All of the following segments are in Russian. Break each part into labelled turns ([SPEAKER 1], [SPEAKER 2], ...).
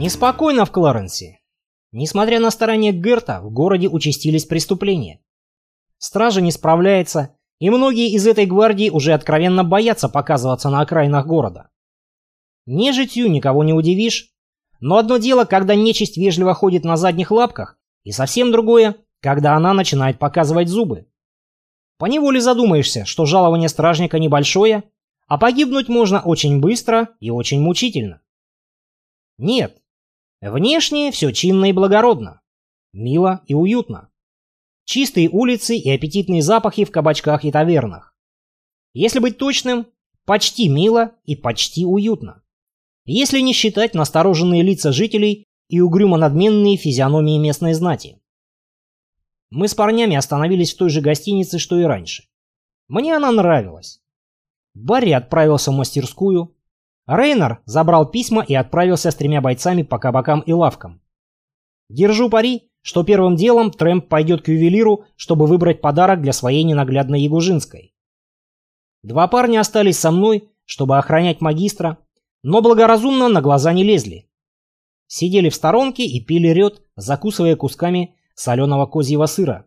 [SPEAKER 1] Неспокойно в Кларенсе. Несмотря на старания Герта, в городе участились преступления. Стража не справляется, и многие из этой гвардии уже откровенно боятся показываться на окраинах города. Нежитью никого не удивишь, но одно дело, когда нечисть вежливо ходит на задних лапках, и совсем другое, когда она начинает показывать зубы. Поневоле задумаешься, что жалование стражника небольшое, а погибнуть можно очень быстро и очень мучительно. Нет, внешне все чинно и благородно, мило и уютно. Чистые улицы и аппетитные запахи в кабачках и тавернах. Если быть точным, почти мило и почти уютно. Если не считать настороженные лица жителей и угрюмо-надменные физиономии местной знати. Мы с парнями остановились в той же гостинице, что и раньше. Мне она нравилась. Барри отправился в мастерскую. Рейнер забрал письма и отправился с 3 бойцами по кабакам и лавкам. Держу пари, что первым делом Трэмп пойдет к ювелиру, чтобы выбрать подарок для своей ненаглядной Ягужинской. 2 парня остались со мной, чтобы охранять магистра, но благоразумно на глаза не лезли. Сидели в сторонке и пили ред, закусывая кусками соленого козьего сыра.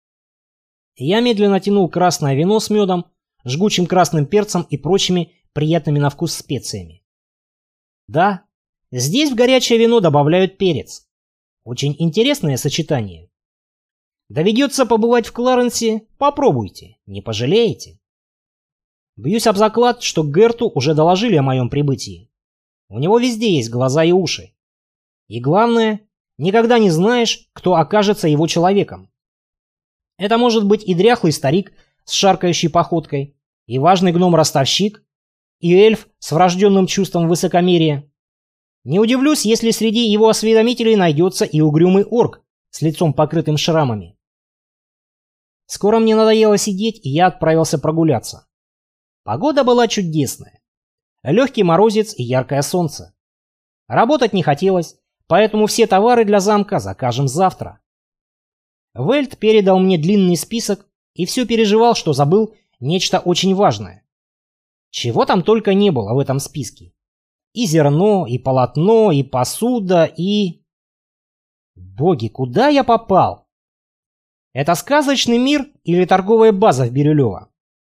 [SPEAKER 1] Я медленно тянул красное вино с медом, жгучим красным перцем и прочими приятными на вкус специями. Да, здесь в горячее вино добавляют перец. Очень интересное сочетание. Доведется побывать в Кларенсе, попробуйте, не пожалеете. Бьюсь об заклад, что Герту уже доложили о моем прибытии. У него везде есть глаза и уши. И главное, никогда не знаешь, кто окажется его человеком. Это может быть и дряхлый старик с шаркающей походкой, и важный гном-ростовщик, и эльф с врожденным чувством высокомерия. Не удивлюсь, если среди его осведомителей найдется и угрюмый орк с лицом покрытым шрамами. Скоро мне надоело сидеть, и я отправился прогуляться. Погода была чудесная. Легкий морозец и яркое солнце. Работать не хотелось, поэтому все товары для замка закажем завтра. Вельт передал мне длинный список и все переживал, что забыл нечто очень важное. Чего там только не было в этом списке. И зерно, и полотно, и посуда, и... Боги, куда я попал? Это сказочный мир или торговая база в Бирюлево?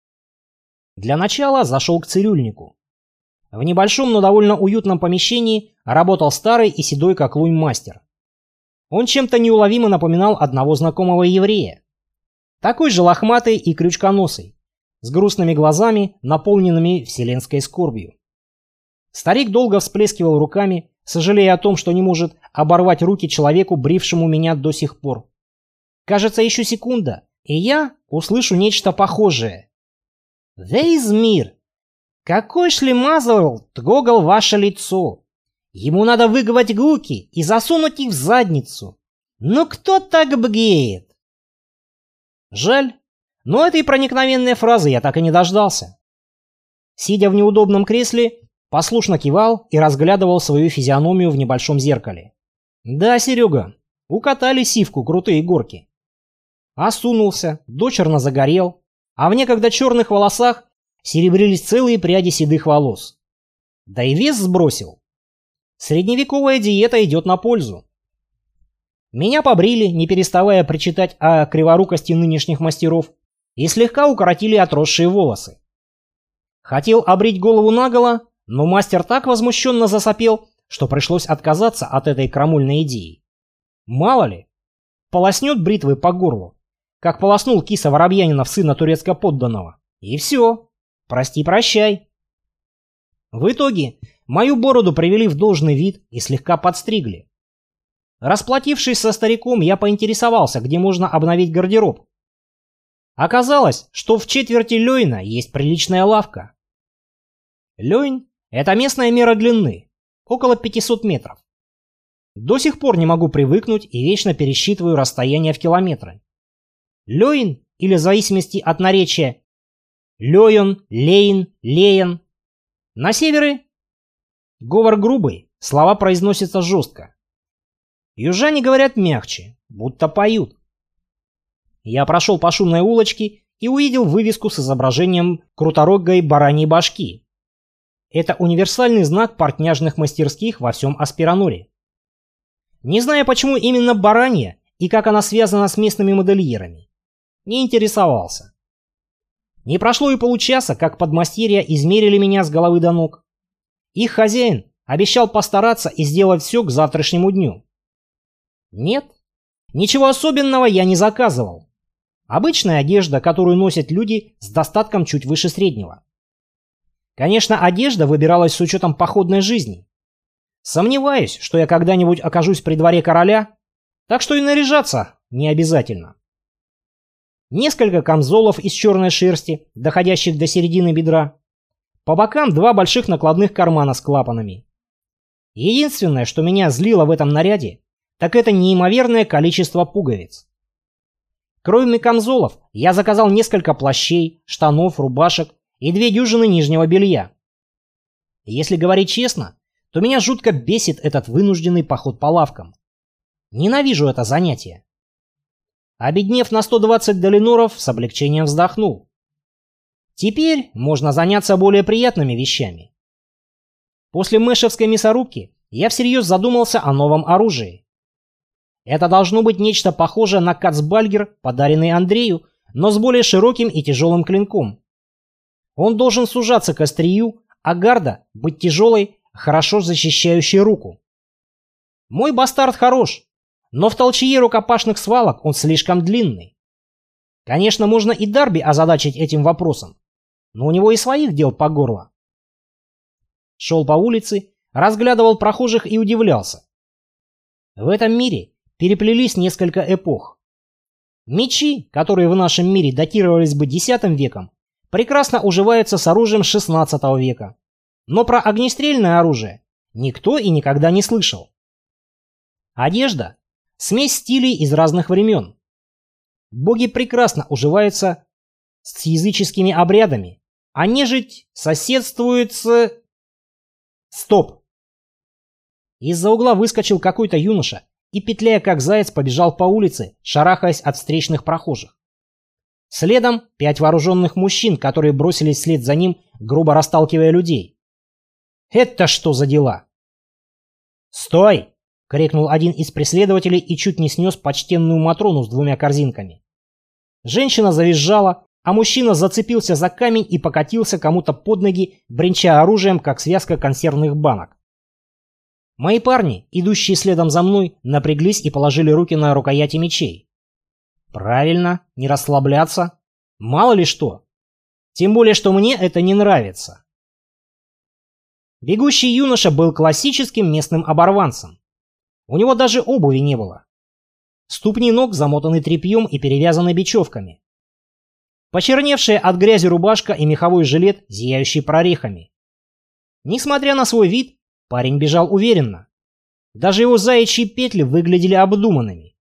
[SPEAKER 1] Для начала зашел к цирюльнику. В небольшом, но довольно уютном помещении работал старый и седой как лунь мастер. Он чем-то неуловимо напоминал одного знакомого еврея. Такой же лохматый и крючконосый, с грустными глазами, наполненными вселенской скорбью. Старик долго всплескивал руками, сожалея о том, что не может оборвать руки человеку, брившему меня до сих пор. Кажется, еще секунда, и я услышу нечто похожее. «Весь мир! Какой шлемазл трогал ваше лицо! Ему надо выговать руки и засунуть их в задницу! Ну кто так бреет?» Жаль, но этой проникновенной фразы я так и не дождался. Сидя в неудобном кресле, послушно кивал и разглядывал свою физиономию в небольшом зеркале. Да, Серега, укатали сивку крутые горки. Осунулся, дочерно загорел, а в некогда черных волосах серебрились целые пряди седых волос. Да и вес сбросил. Средневековая диета идет на пользу. Меня побрили, не переставая причитать о криворукости нынешних мастеров, и слегка укоротили отросшие волосы. Хотел обрить голову наголо, но мастер так возмущенно засопел, что пришлось отказаться от этой крамольной идеи. Мало ли, полоснет бритвой по горлу, как полоснул киса Воробьянинов сына турецко-подданного. И все. Прости-прощай. В итоге мою бороду привели в должный вид и слегка подстригли. Расплатившись со стариком, я поинтересовался, где можно обновить гардероб. Оказалось, что в четверти Лёйна есть приличная лавка. Лёйн — это местная мера длины, около 500 метров. До сих пор не могу привыкнуть и вечно пересчитываю расстояние в километры. Лёйн, или в зависимости от наречия, Лёйн, Лейн, Леен. На севере говор грубый, слова произносятся жестко. Южане говорят мягче, будто поют. Я прошел по шумной улочке и увидел вывеску с изображением круторогой бараньей башки. Это универсальный знак портняжных мастерских во всем Аспирануре. Не зная, почему именно баранья и как она связана с местными модельерами. Не интересовался. Не прошло и получаса, как подмастерья измерили меня с головы до ног. Их хозяин обещал постараться и сделать все к завтрашнему дню. Нет, ничего особенного я не заказывал. Обычная одежда, которую носят люди с достатком чуть выше среднего. Конечно, одежда выбиралась с учетом походной жизни. Сомневаюсь, что я когда-нибудь окажусь при дворе короля, так что и наряжаться не обязательно. Несколько камзолов из черной шерсти, доходящих до середины бедра. По бокам 2 больших накладных кармана с клапанами. Единственное, что меня злило в этом наряде, так это неимоверное количество пуговиц. Кроме камзолов, я заказал несколько плащей, штанов, рубашек и 2 дюжины нижнего белья. Если говорить честно, то меня жутко бесит этот вынужденный поход по лавкам. Ненавижу это занятие. Обеднев на 120 долиноров, с облегчением вздохнул. Теперь можно заняться более приятными вещами. После мэшевской мясорубки я всерьез задумался о новом оружии. Это должно быть нечто похожее на кацбальгер, подаренный Андрею, но с более широким и тяжелым клинком. Он должен сужаться к острию, а гарда быть тяжелой, хорошо защищающей руку. Мой бастард хорош, но в толчее рукопашных свалок он слишком длинный. Конечно, можно и Дарби озадачить этим вопросом, но у него и своих дел по горло. Шел по улице, разглядывал прохожих и удивлялся. В этом мире переплелись несколько эпох. Мечи, которые в нашем мире датировались бы X веком, прекрасно уживаются с оружием XVI века. Но про огнестрельное оружие никто и никогда не слышал. Одежда – смесь стилей из разных времен. Боги прекрасно уживаются с языческими обрядами, а нежить соседствует с... Стоп! Из-за угла выскочил какой-то юноша и, петляя как заяц, побежал по улице, шарахаясь от встречных прохожих. Следом 5 вооруженных мужчин, которые бросились вслед за ним, грубо расталкивая людей. Это что за дела? «Стой!» — крикнул один из преследователей и чуть не снес почтенную Матрону с 2 корзинками. Женщина завизжала, а мужчина зацепился за камень и покатился кому-то под ноги, бренча оружием, как связка консервных банок. Мои парни, идущие следом за мной, напряглись и положили руки на рукояти мечей. Правильно, не расслабляться. Мало ли что. Тем более, что мне это не нравится. Бегущий юноша был классическим местным оборванцем. У него даже обуви не было. Ступни ног замотаны тряпьем и перевязаны бечевками. Почерневшая от грязи рубашка и меховой жилет, зияющий прорехами. Несмотря на свой вид, парень бежал уверенно. Даже его заячьи петли выглядели обдуманными.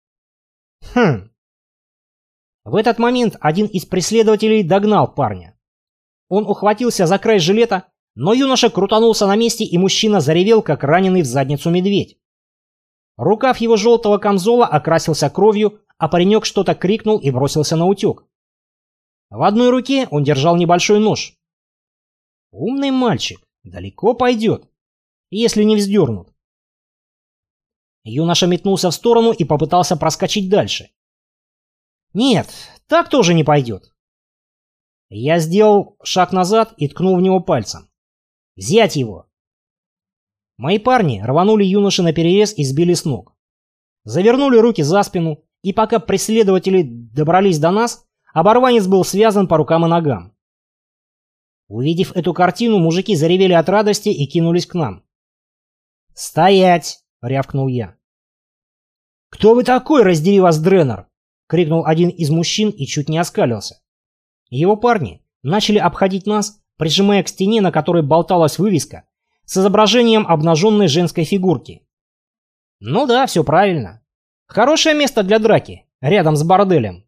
[SPEAKER 1] В этот момент один из преследователей догнал парня. Он ухватился за край жилета, но юноша крутанулся на месте, и мужчина заревел, как раненый в задницу медведь. Рукав его желтого камзола окрасился кровью, а паренек что-то крикнул и бросился на утек. В одной руке он держал небольшой нож. Умный мальчик, далеко пойдет, если не вздернут. Юноша метнулся в сторону и попытался проскочить дальше. Нет, так тоже не пойдет. Я сделал шаг назад и ткнул в него пальцем. Взять его! Мои парни рванули юноши наперерез и сбили с ног. Завернули руки за спину, и пока преследователи добрались до нас, оборванец был связан по рукам и ногам. Увидев эту картину, мужики заревели от радости и кинулись к нам. «Стоять!» — рявкнул я. «Кто вы такой, раздери вас, Дренер?» — крикнул один из мужчин и чуть не оскалился. Его парни начали обходить нас, прижимая к стене, на которой болталась вывеска с изображением обнаженной женской фигурки. Ну да, все правильно. Хорошее место для драки, рядом с борделем.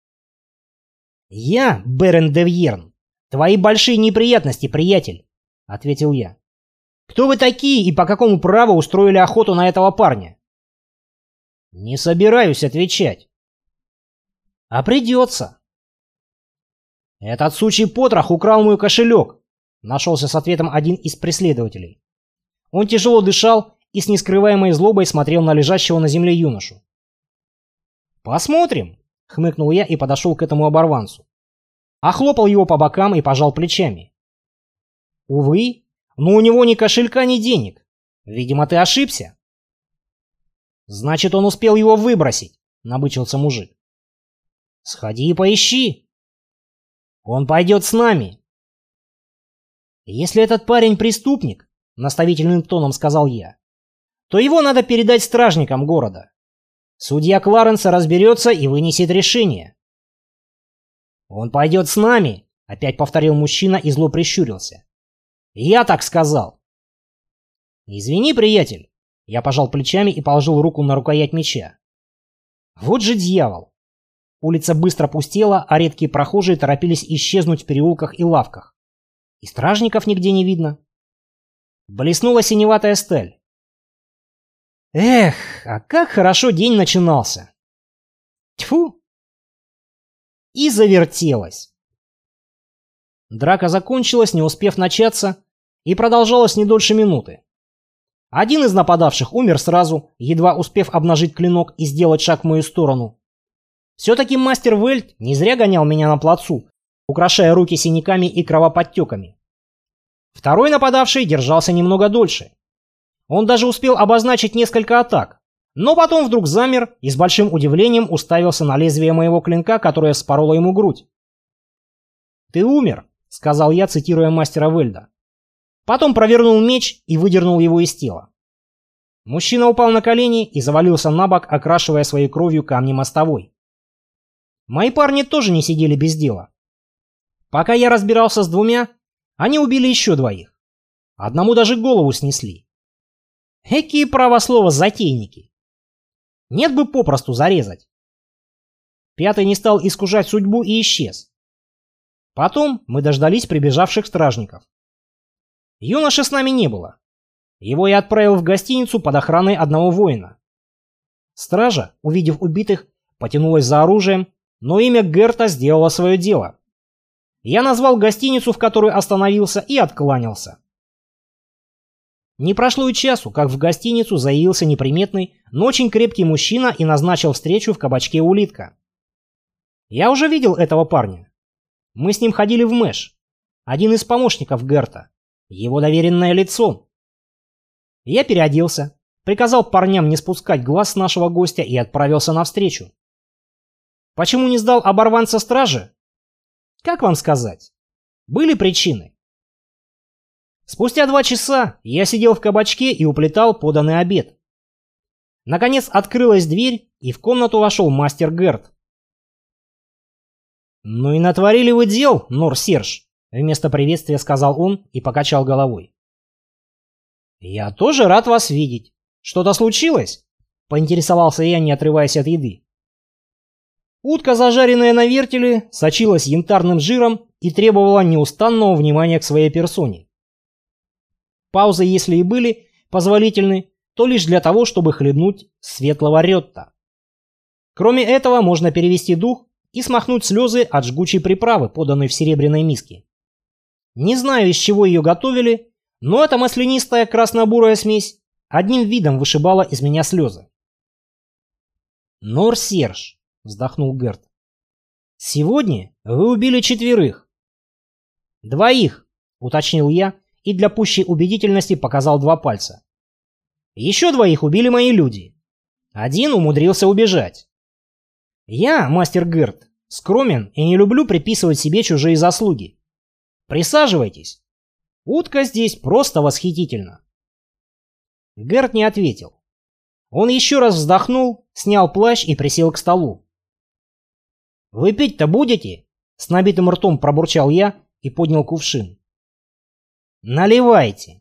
[SPEAKER 1] «Я, Берен де Вьерн, твои большие неприятности, приятель», — ответил я. «Кто вы такие и по какому праву устроили охоту на этого парня?» «Не собираюсь отвечать». «А придется». «Этот сучий потрох украл мой кошелек», — нашелся с ответом один из преследователей. Он тяжело дышал и с нескрываемой злобой смотрел на лежащего на земле юношу. «Посмотрим», — хмыкнул я и подошел к этому оборванцу. Охлопал его по бокам и пожал плечами. «Увы, но у него ни кошелька, ни денег. Видимо, ты ошибся». «Значит, он успел его выбросить», — набычился мужик. «Сходи и поищи. Он пойдет с нами». «Если этот парень преступник», — наставительным тоном сказал я, то его надо передать стражникам города. Судья Кларенса разберется и вынесет решение. «Он пойдет с нами», — опять повторил мужчина и зло прищурился. «Я так сказал». «Извини, приятель», — я пожал плечами и положил руку на рукоять меча. «Вот же дьявол». Улица быстро пустела, а редкие прохожие торопились исчезнуть в переулках и лавках. И стражников нигде не видно. Блеснула синеватая сталь. Эх, а как хорошо день начинался. Тьфу! И завертелась. Драка закончилась, не успев начаться, и продолжалась не дольше минуты. Один из нападавших умер сразу, едва успев обнажить клинок и сделать шаг в мою сторону. Все-таки мастер Вельт не зря гонял меня на плацу, украшая руки синяками и кровоподтеками. Второй нападавший держался немного дольше. Он даже успел обозначить несколько атак, но потом вдруг замер и с большим удивлением уставился на лезвие моего клинка, которое вспороло ему грудь. «Ты умер», — сказал я, цитируя мастера Вельда. Потом провернул меч и выдернул его из тела. Мужчина упал на колени и завалился на бок, окрашивая своей кровью камни мостовой. Мои парни тоже не сидели без дела. Пока я разбирался с двумя, они убили еще двоих. Одному даже голову снесли. Экие правослово затейники. Нет бы попросту зарезать. Пятый не стал искушать судьбу и исчез. Потом мы дождались прибежавших стражников. Юноши с нами не было. Его я отправил в гостиницу под охраной одного воина. Стража, увидев убитых, потянулась за оружием, но имя Герта сделало свое дело. Я назвал гостиницу, в которой остановился, и откланялся. Не прошло и часу, как в гостиницу заявился неприметный, но очень крепкий мужчина и назначил встречу в кабачке «Улитка». Я уже видел этого парня. Мы с ним ходили в Мэш. Один из помощников Герта. Его доверенное лицо. Я переоделся, приказал парням не спускать глаз с нашего гостя и отправился навстречу. Почему не сдал оборванца страже? Как вам сказать? Были причины. Спустя 2 часа я сидел в кабачке и уплетал поданный обед. Наконец открылась дверь, и в комнату вошел мастер Герт. «Ну и натворили вы дел, Нор Серж», — вместо приветствия сказал он и покачал головой. «Я тоже рад вас видеть. Что-то случилось?» — поинтересовался я, не отрываясь от еды. Утка, зажаренная на вертеле, сочилась янтарным жиром и требовала неустанного внимания к своей персоне. Паузы, если и были позволительны, то лишь для того, чтобы хлебнуть светлого рётта. Кроме этого, можно перевести дух и смахнуть слезы от жгучей приправы, поданной в серебряной миске. Не знаю, из чего ее готовили, но эта маслянистая красно-бурая смесь одним видом вышибала из меня слезы. «Нор Серж», — вздохнул Герт, — «сегодня вы убили 4. 2, — уточнил я и для пущей убедительности показал 2 пальца. Еще 2 убили мои люди. 1 умудрился убежать. Я, мастер Герт, скромен и не люблю приписывать себе чужие заслуги. Присаживайтесь. Утка здесь просто восхитительна». Герт не ответил. Он еще раз вздохнул, снял плащ и присел к столу. «Вы пить-то будете?» — с набитым ртом пробурчал я и поднял кувшин. «Наливайте».